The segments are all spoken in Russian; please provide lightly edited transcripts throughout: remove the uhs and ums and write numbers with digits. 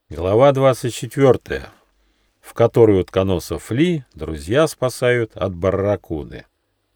Глава 24, в которой утконоса Фли друзья спасают от барракуды.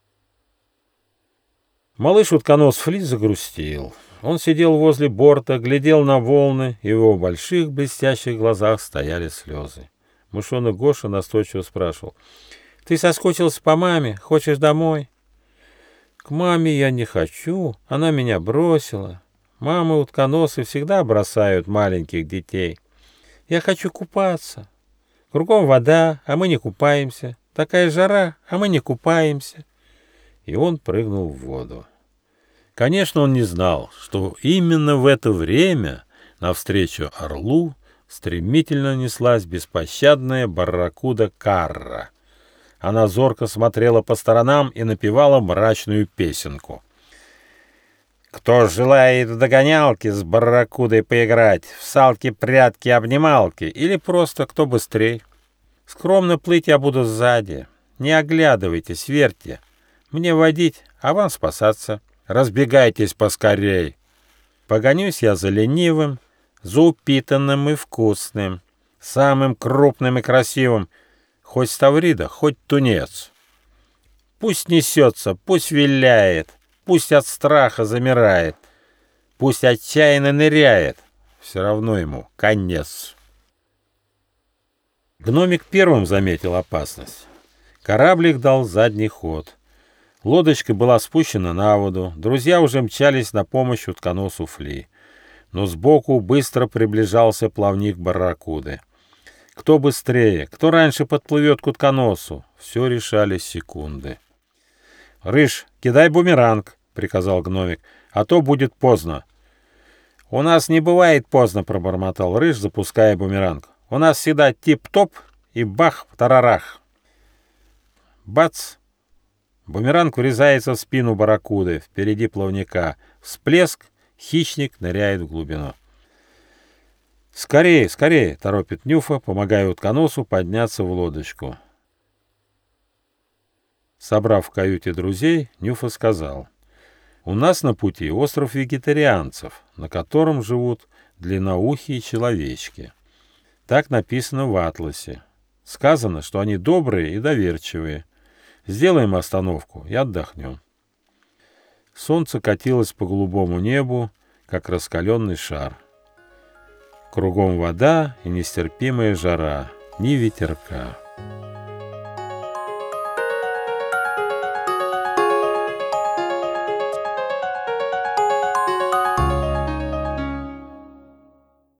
Малыш-утконос Фли загрустил. Он сидел возле борта, глядел на волны, и в его больших блестящих глазах стояли слезы. Мышонок Гоша настойчиво спрашивал: «Ты соскучился по маме? Хочешь домой?» «К маме я не хочу, она меня бросила. Мамы-утконосы всегда бросают маленьких детей. Я хочу купаться. Кругом вода, а мы не купаемся. Такая жара, а мы не купаемся». И он прыгнул в воду. Конечно, он не знал, что именно в это время навстречу орлу стремительно неслась беспощадная барракуда Карра. Она зорко смотрела по сторонам и напевала мрачную песенку. «Кто желает в догонялки с барракудой поиграть, в салки, прятки, обнималки, или просто кто быстрей? Скромно плыть я буду сзади. Не оглядывайтесь, верьте. Мне водить, а вам спасаться. Разбегайтесь поскорей. Погонюсь я за ленивым, за упитанным и вкусным, самым крупным и красивым, хоть ставрида, хоть тунец. Пусть несется, пусть виляет, пусть от страха замирает, пусть отчаянно ныряет, все равно ему конец». Гномик первым заметил опасность. Кораблик дал задний ход. Лодочка была спущена на воду, друзья уже мчались на помощь утконосу Фли. Но сбоку быстро приближался плавник барракуды. Кто быстрее, кто раньше подплывет к утконосу, все решали секунды. «Рыж, кидай бумеранг», — приказал гномик, — «а то будет поздно». «У нас не бывает поздно», — пробормотал Рыж, запуская бумеранг. «У нас всегда тип-топ и бах-тарарах». Бац! Бумеранг врезается в спину барракуды, впереди плавника. Всплеск, хищник ныряет в глубину. «Скорее, скорее!» — торопит Нюфа, помогая утконосу подняться в лодочку. Собрав в каюте друзей, Нюфа сказал: «У нас на пути остров вегетарианцев, на котором живут длинноухие человечки. Так написано в атласе. Сказано, что они добрые и доверчивые. Сделаем остановку и отдохнем». Солнце катилось по голубому небу, как раскаленный шар. Кругом вода и нестерпимая жара, ни ветерка.